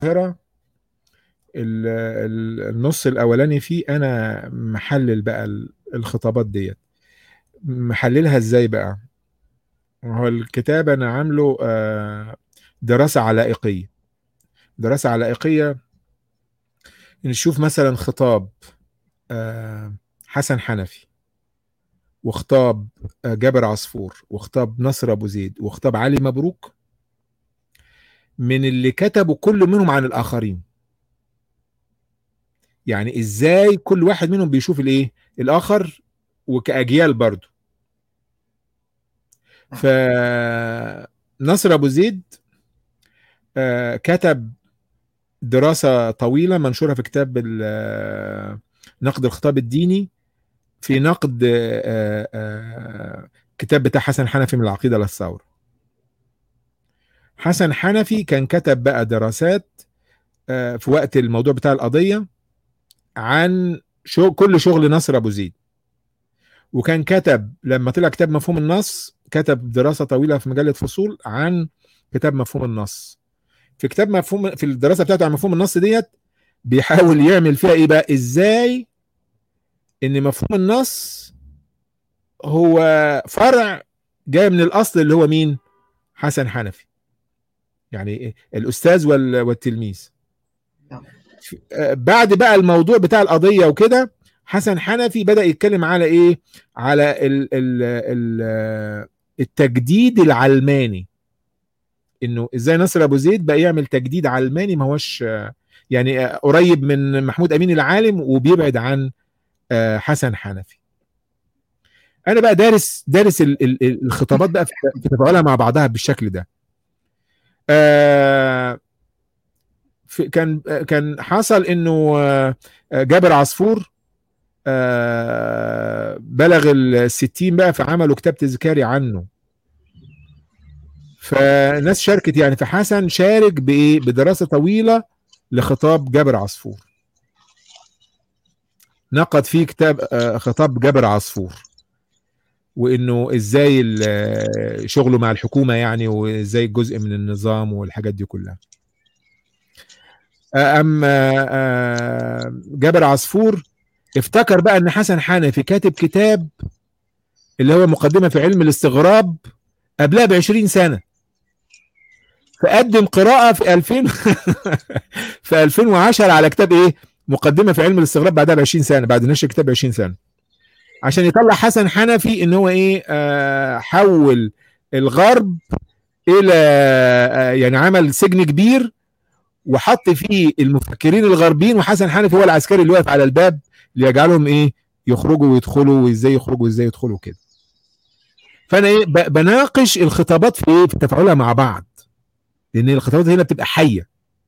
القاهرة النص الأولاني فيه أنا محلل بقى الخطابات ديت. محللها إزاي بقى؟ هو الكتاب أنا عامله دراسة علائقية. دراسة علائقية، نشوف مثلا خطاب حسن حنفي، وخطاب جابر عصفور، وخطاب نصر أبو زيد، وخطاب علي مبروك، من اللي كتبوا كل منهم عن الآخرين. يعني إزاي كل واحد منهم بيشوف الإيه الآخر، وكأجيال برضه. فنصر أبو زيد كتب دراسة طويلة منشورة في كتاب نقد الخطاب الديني، في نقد كتاب بتاع حسن حنفي من العقيدة للثورة. حسن حنفي كان كتب بقى دراسات في وقت الموضوع بتاع القضية عن كل شغل نصر أبو زيد. وكان كتب لما طلع كتاب مفهوم النص، كتب دراسة طويلة في مجلة فصول عن كتاب مفهوم النص. في كتاب مفهوم، في الدراسة بتاعته عن مفهوم النص ديت، بيحاول يعمل فيها ايه بقى، ازاي ان مفهوم النص هو فرع جاي من الاصل اللي هو مين؟ حسن حنفي. يعني الاستاذ والتلميذ. بعد بقى الموضوع بتاع القضية وكده، حسن حنفي بدأ يتكلم على ايه؟ على ال التجديد العلماني. انه ازاي نصر ابو زيد بقى يعمل تجديد علماني، ما هوش يعني قريب من محمود امين العالم وبيبعد عن حسن حنفي. انا بقى دارس الخطابات بقى في تفاعلها مع بعضها بالشكل ده. كان حصل انه جابر عصفور بلغ ال60 بقى، فعملوا كتاب تذكاري عنه. فناس شاركت يعني، فحسن شارك بايه؟ بدراسه طويله لخطاب جابر عصفور، نقد فيه كتاب خطاب جابر عصفور، وانه ازاي شغله مع الحكومه يعني، وازاي جزء من النظام والحاجات دي كلها. اما جابر عصفور افتكر بقى ان حسن حنفي كاتب كتاب اللي هو مقدمه في علم الاستغراب قبلها ب20 سنه، فقدم قراءه في 2000 في 2010 على كتاب ايه؟ مقدمه في علم الاستغراب بعدها ب20 سنه، بعد نشر الكتاب ب20 سنه، عشان يطلع حسن حنفي ان هو ايه؟ حول الغرب الى يعني عمل سجن كبير وحط فيه المفكرين الغربيين، وحسن حنفي هو العسكري اللي واقف على الباب ليجعلهم ايه؟ يخرجوا ويدخلوا، وازاي يخرجوا وازاي يدخلوا كده. فانا ايه؟ بناقش الخطابات في ايه؟ في تفاعلها مع بعض، لان الخطابات هنا بتبقى حيه.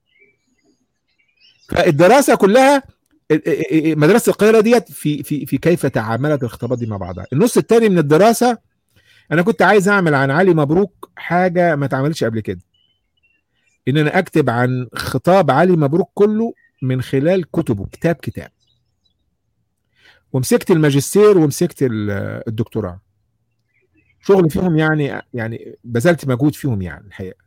فالدراسه كلها مدرسه القاهره ديت في كيف تعاملت الخطابات دي مع بعضها. النص الثاني من الدراسه انا كنت عايز اعمل عن علي مبروك حاجه ما اتعملتش قبل كده، ان انا اكتب عن خطاب علي مبروك كله من خلال كتبه، كتاب كتاب. ومسكت الماجستير ومسكت الدكتوراه، شغل فيهم يعني بذلت مجهود فيهم يعني الحقيقه.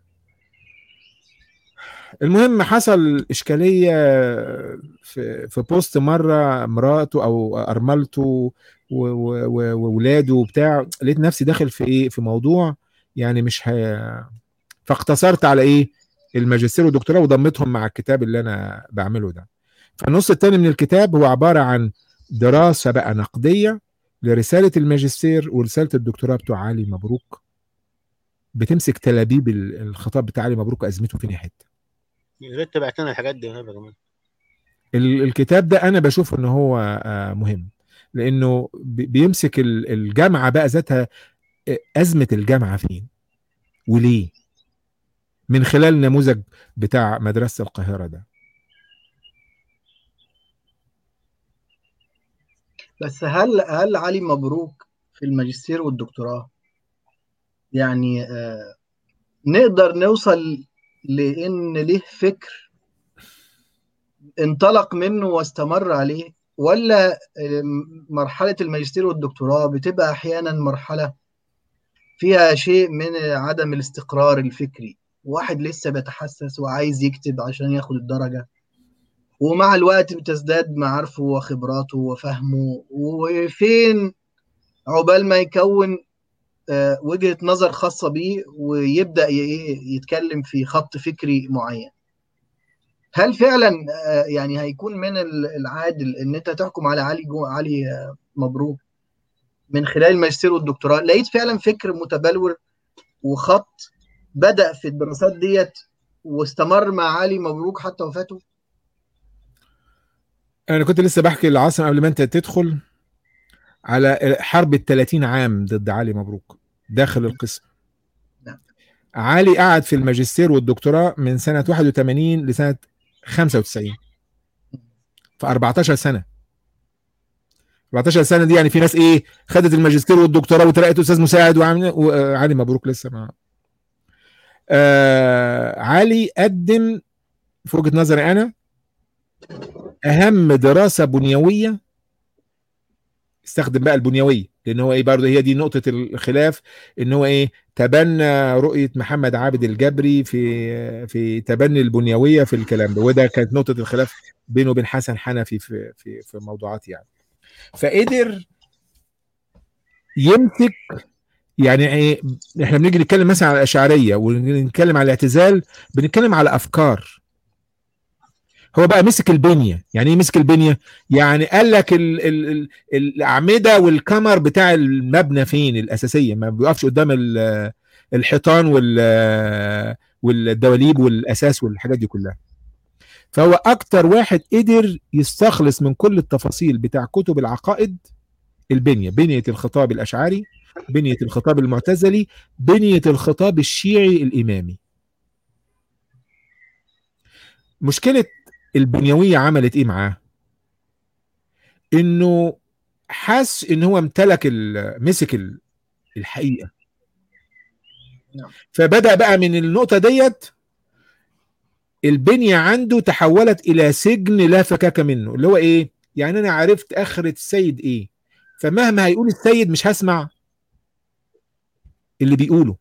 المهم حصل اشكاليه في بوست مره، مراته او ارملته وولاده وبتاع، لقيت نفسي داخل في ايه؟ في موضوع يعني مش فاقتصرت على ايه؟ الماجستير والدكتوراه، وضمتهم مع الكتاب اللي انا بعمله ده. فالنص الثاني من الكتاب هو عباره عن دراسه بقى نقديه لرساله الماجستير ورساله الدكتوراه بتوع علي مبروك، بتمسك تلابيب الخطاب بتاع علي مبروك ازمته فين حته. يا ريت تبعت لنا الحاجات دي يا كمان. الكتاب ده انا بشوف ان هو مهم، لانه بيمسك الجامعه بقى ذاتها، ازمه الجامعه فين وليه، من خلال النموذج بتاع مدرسه القاهره ده. بس هل علي مبروك في الماجستير والدكتوراه يعني نقدر نوصل لأن ليه فكر انطلق منه واستمر عليه، ولا مرحلة الماجستير والدكتوراه بتبقى أحيانا مرحلة فيها شيء من عدم الاستقرار الفكري؟ واحد لسه بيتحسس وعايز يكتب عشان ياخد الدرجة، ومع الوقت بتزداد معارفه وخبراته وفهمه، وفين عقبال ما يكون وجهة نظر خاصة بيه ويبدأ يتكلم في خط فكري معين. هل فعلا يعني هيكون من العادل ان انت تحكم على علي مبروك من خلال الماجستير والدكتوراه؟ لقيت فعلا فكر متبلور وخط بدأ في الدراسات ديت واستمر مع علي مبروك حتى وفاته؟ انا كنت لسه بحكي لعاصم قبل ما انت تدخل على حرب ال30 عام ضد علي مبروك داخل القسم. نعم. علي قعد في الماجستير والدكتوراه من سنة 81 لسنة 95، في 14 سنة. 14 سنة دي يعني في ناس ايه خدت الماجستير والدكتوراه وترقت استاذ مساعد وعلي مبروك لسه ما. علي قدم في وجهة نظري انا اهم دراسة بنيوية، استخدم بقى البنيوية لان هو ايه برضه هي دي نقطة الخلاف، ان هو ايه تبنى رؤية محمد عابد الجبري في تبني البنيوية في الكلام ده، وده كانت نقطة الخلاف بينه وبين حسن حنفي في موضوعات يعني. فقدر يمسك يعني ايه، احنا بنيجي نتكلم مثلا على الاشعريه ونتكلم على الاعتزال، بنتكلم على افكار. هو بقى مسك البنيه. يعني ايه مسك البنيه؟ يعني قال لك ال الاعمده والكمر بتاع المبنى فين الاساسيه، ما بيقفش قدام الحيطان والدواليب والاساس والحاجات دي كلها. فهو اكتر واحد قدر يستخلص من كل التفاصيل بتاع كتب العقائد البنيه، بنيه الخطاب الاشعري، بنيه الخطاب المعتزلي، بنيه الخطاب الشيعي الامامي. مشكله البنيويه عملت ايه معاه؟ انه حس ان هو امتلك مسك الحقيقه. نعم. فبدا بقى من النقطه ديت البنيه عنده تحولت الى سجن لا فكاك منه، اللي هو ايه؟ يعني انا عرفت اخره السيد ايه، فمهما هيقول السيد مش هسمع اللي بيقوله.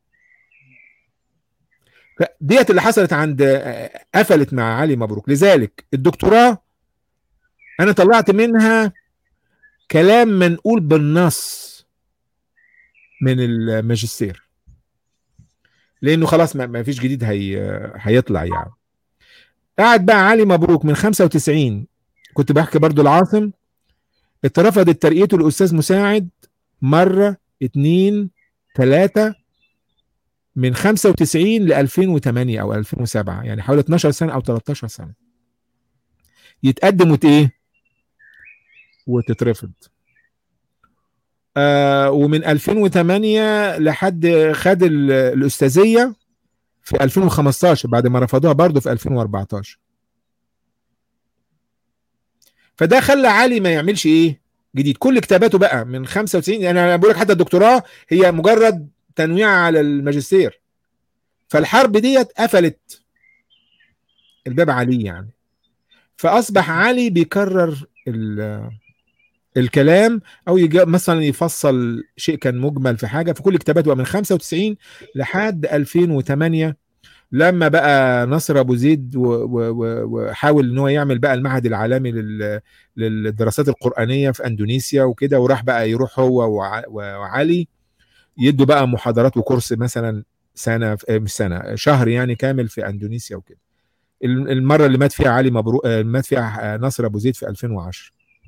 ديت اللي حصلت عند قفلت مع علي مبروك. لذلك الدكتوراه انا طلعت منها كلام منقول بالنص من الماجستير، لانه خلاص ما فيش جديد هيطلع يعني. قعد بقى علي مبروك من 95، كنت بحكي برضو العاصم، اترفضت ترقيته لاستاذ مساعد مره اتنين تلاته من 95 ل 2008 او 2007، يعني حوالي 12 سنه او 13 سنه يتقدم وتترفض. ومن 2008 لحد خد الأستاذية في 2015 بعد ما رفضوها برضه في 2014. فده خلى علي ما يعملش جديد. كل كتاباته بقى من 95، يعني انا بقول لك حتى الدكتوراه هي مجرد تنويع على الماجستير. فالحرب ديت قفلت الباب عليه يعني. فاصبح علي بيكرر الكلام او يجي مثلا يفصل شيء كان مجمل في حاجه. في كل كتاباته بقى من 95 لحد 2008 لما بقى نصر ابو زيد وحاول ان هو يعمل بقى المعهد العالمي للدراسات القرآنية في اندونيسيا وكده، وراح بقى يروح هو وعلي يدوا بقى محاضرات وكورس مثلا سنة مش سنة، شهر يعني كامل في اندونيسيا وكده. المرة اللي مات فيها علي مبروك مات فيها نصر ابو زيد في 2010.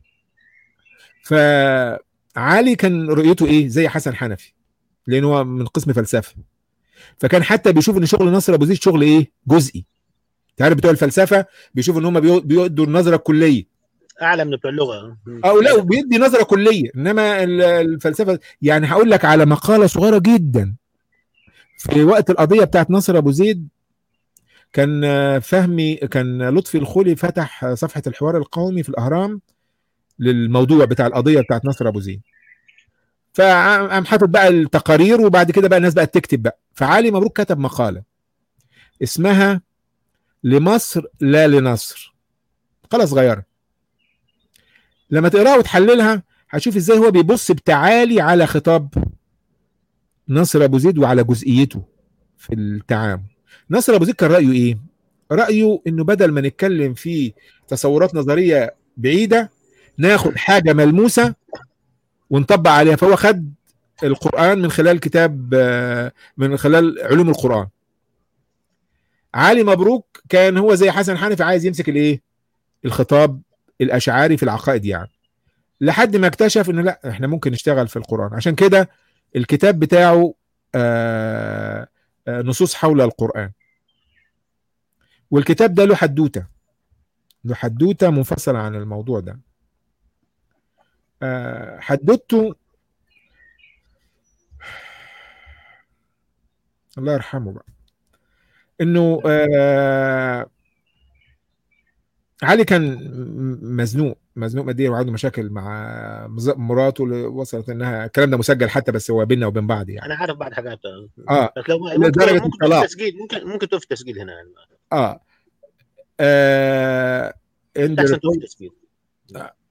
فعلي كان رؤيته زي حسن حنفي لانه هو من قسم فلسفه، فكان حتى بيشوف ان شغل نصر ابو زيد شغل جزئي. تعرف بتوع الفلسفه بيشوفوا ان هم بيدوا النظره الكليه اعلى من بتوع اللغه. او لا بيدي نظره كليه، انما الفلسفه يعني هقول لك على مقاله صغيره جدا في وقت القضيه بتاعت نصر ابو زيد. كان كان لطفي الخولي فتح صفحه الحوار القومي في الاهرام للموضوع بتاع القضيه بتاعت نصر ابو زيد، فقام حاطط بقى التقارير وبعد كده بقى الناس بقى تكتب بقى. فعلي مبروك كتب مقاله اسمها لمصر لا لنصر، مقاله صغيره. لما تقراها وتحللها هتشوف ازاي هو بيبص بتعالي على خطاب نصر ابو زيد وعلى جزئيته في التعامل. نصر ابو زيد كان رايه ايه؟ رايه انه بدل ما نتكلم في تصورات نظريه بعيده، ناخد حاجه ملموسه ونطبق عليها. فهو خد القران من خلال كتاب، من خلال علوم القران. علي مبروك كان هو زي حسن حنفي عايز يمسك الايه، الخطاب الاشعري في العقائد يعني، لحد ما اكتشف انه لا، احنا ممكن نشتغل في القرآن. عشان كده الكتاب بتاعه نصوص حول القرآن. والكتاب ده له حدوتة، له حدوتة منفصلة عن الموضوع ده. حدوته الله يرحمه بقى، انه علي كان مزنوق ماديا، وعنده مشاكل مع مراته اللي وصلت انها، الكلام ده مسجل حتى، بس هو بيننا وبين بعض يعني. انا عارف بعض حاجات. اه بس لو ممكن لدرجه ممكن تقف الطلاق. تسجيل، ممكن تقف تسجيل هنا يعني. اه, انت احسن تقف اندرسون تسجيل.